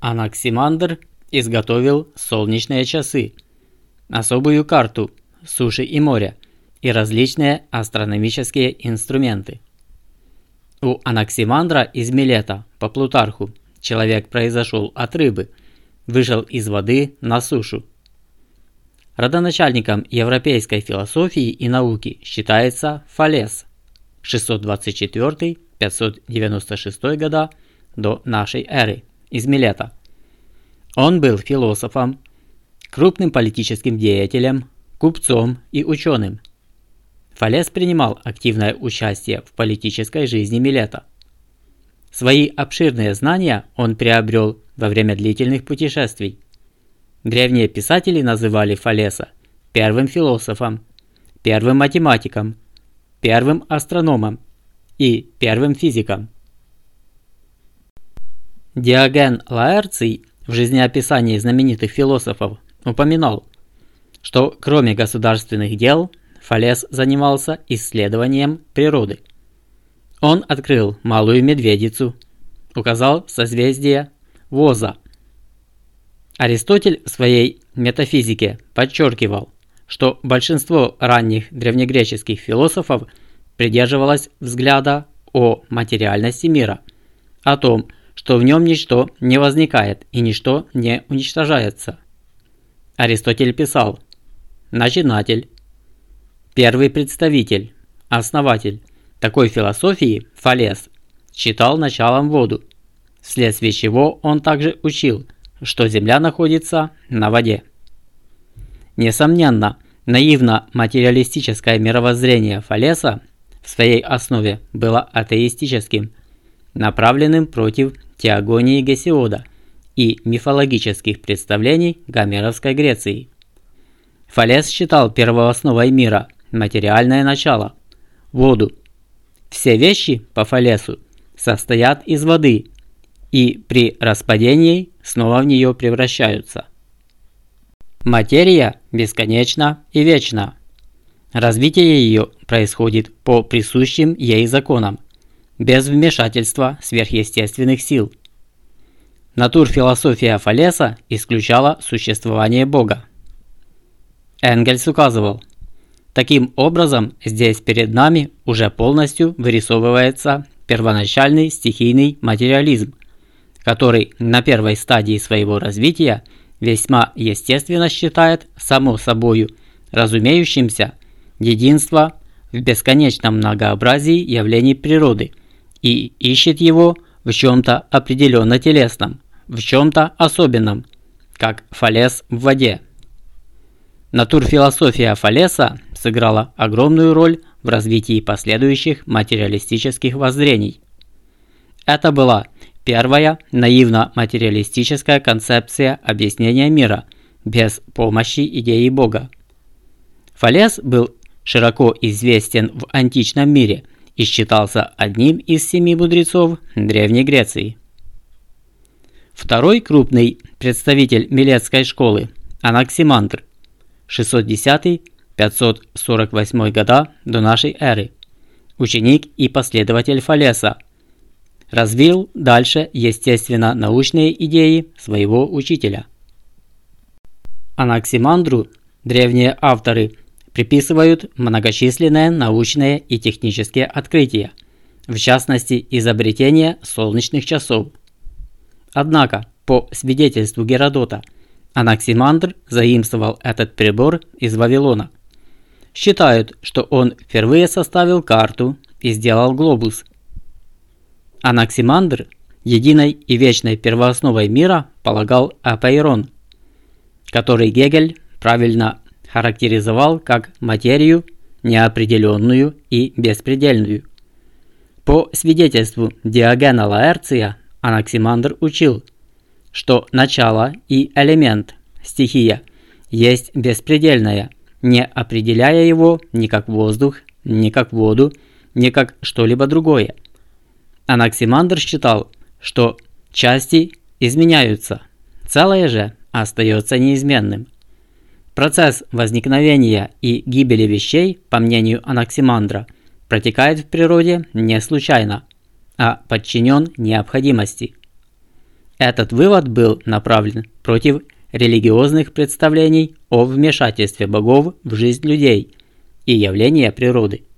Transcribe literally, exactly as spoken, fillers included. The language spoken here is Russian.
Анаксимандр изготовил солнечные часы, особую карту суши и моря и различные астрономические инструменты. У Анаксимандра из Милета по Плутарху человек произошел от рыбы, вышел из воды на сушу. Родоначальником европейской философии и науки считается Фалес шестьсот двадцать четвёртый — пятьсот девяносто шестой года до нашей эры из Милета. Он был философом, крупным политическим деятелем, купцом и ученым. Фалес принимал активное участие в политической жизни Милета. Свои обширные знания он приобрел во время длительных путешествий. Древние писатели называли Фалеса первым философом, первым математиком, первым астрономом и первым физиком. Диоген Лаэрций в жизнеописании знаменитых философов упоминал, что кроме государственных дел Фалес занимался исследованием природы. Он открыл Малую Медведицу, указал созвездие Воза. Аристотель в своей метафизике подчеркивал, что большинство ранних древнегреческих философов придерживалось взгляда о материальности мира, о том, что в нем ничто не возникает и ничто не уничтожается. Аристотель писал: начинатель, первый представитель, основатель такой философии Фалес считал началом воду, вследствие чего он также учил, что Земля находится на воде. Несомненно, наивно-материалистическое мировоззрение Фалеса в своей основе было атеистическим, направленным против теогонии Гесиода и мифологических представлений гомеровской Греции. Фалес считал первоосновой мира материальное начало – воду. Все вещи по Фалесу состоят из воды и при распадении снова в нее превращаются. Материя бесконечна и вечна. Развитие ее происходит по присущим ей законам, без вмешательства сверхъестественных сил. Натурфилософия Фалеса исключала существование Бога. Энгельс указывал: таким образом, здесь перед нами уже полностью вырисовывается первоначальный стихийный материализм, который на первой стадии своего развития весьма естественно считает само собою разумеющимся единство в бесконечном многообразии явлений природы и ищет его в чем-то определенно телесном, в чем-то особенном, как Фалес в воде. Натурфилософия Фалеса сыграла огромную роль в развитии последующих материалистических воззрений. Это была первая наивно-материалистическая концепция объяснения мира без помощи идеи Бога. Фалес был широко известен в античном мире и считался одним из семи мудрецов Древней Греции. Второй крупный представитель Милетской школы – Анаксимандр, шестьсот десятый — пятьсот сорок восьмой года до нашей эры, ученик и последователь Фалеса, развил дальше естественно-научные идеи своего учителя. Анаксимандру древние авторы приписывают многочисленные научные и технические открытия, в частности изобретение солнечных часов. Однако, по свидетельству Геродота, Анаксимандр заимствовал этот прибор из Вавилона. Считают, что он впервые составил карту и сделал глобус. Анаксимандр единой и вечной первоосновой мира полагал апейрон, который Гегель правильно характеризовал как материю неопределенную и беспредельную. По свидетельству Диогена Лаэрция, Анаксимандр учил, что начало и элемент, стихия, есть беспредельное, не определяя его ни как воздух, ни как воду, ни как что-либо другое. Анаксимандр считал, что части изменяются, целое же остается неизменным. Процесс возникновения и гибели вещей, по мнению Анаксимандра, протекает в природе не случайно, а подчинен необходимости. Этот вывод был направлен против религиозных представлений о вмешательстве богов в жизнь людей и явления природы.